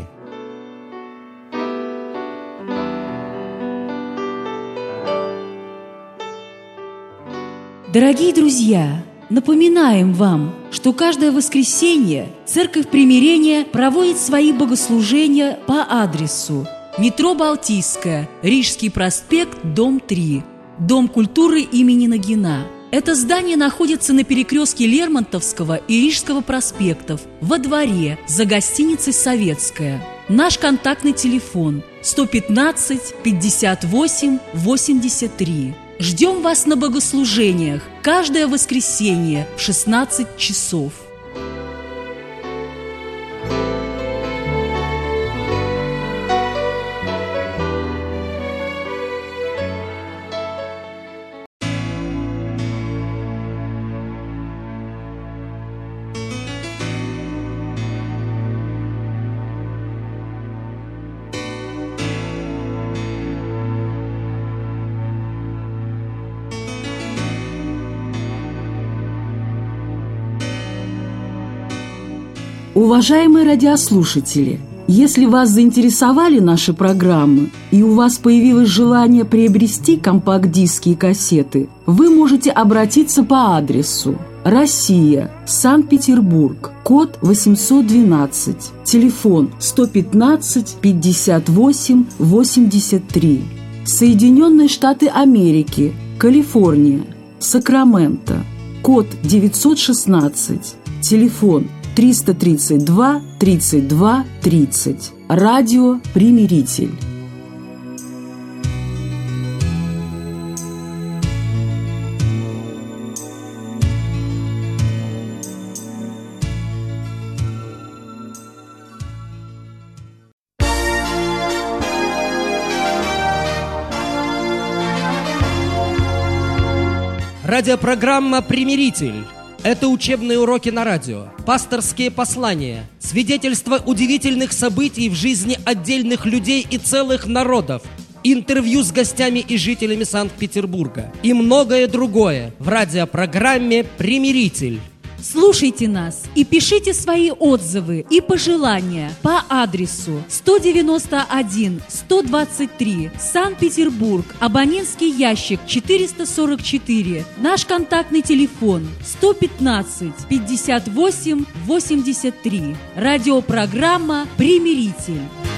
Дорогие друзья, напоминаем вам, что каждое воскресенье Церковь Примирения проводит свои богослужения по адресу: метро Балтийская, Рижский проспект, дом 3, Дом культуры имени Нагина. Это здание находится на перекрестке Лермонтовского и Рижского проспектов, во дворе, за гостиницей «Советская». Наш контактный телефон 115 58 83. Ждем вас на богослужениях каждое воскресенье в 16 часов. Уважаемые радиослушатели, если вас заинтересовали наши программы и у вас появилось желание приобрести компакт-диски и кассеты, вы можете обратиться по адресу: Россия, Санкт-Петербург, код 812, телефон 115 58 83. Соединенные Штаты Америки, Калифорния, Сакраменто, код 916, телефон 332 32 30. Радио «Примиритель». Радиопрограмма «Примиритель». Это учебные уроки на радио, пасторские послания, свидетельства удивительных событий в жизни отдельных людей и целых народов, интервью с гостями и жителями Санкт-Петербурга и многое другое в радиопрограмме «Примиритель». Слушайте нас и пишите свои отзывы и пожелания по адресу 191-123, Санкт-Петербург, абонентский ящик 444, наш контактный телефон 115 58 83. Радиопрограмма «Примиритель».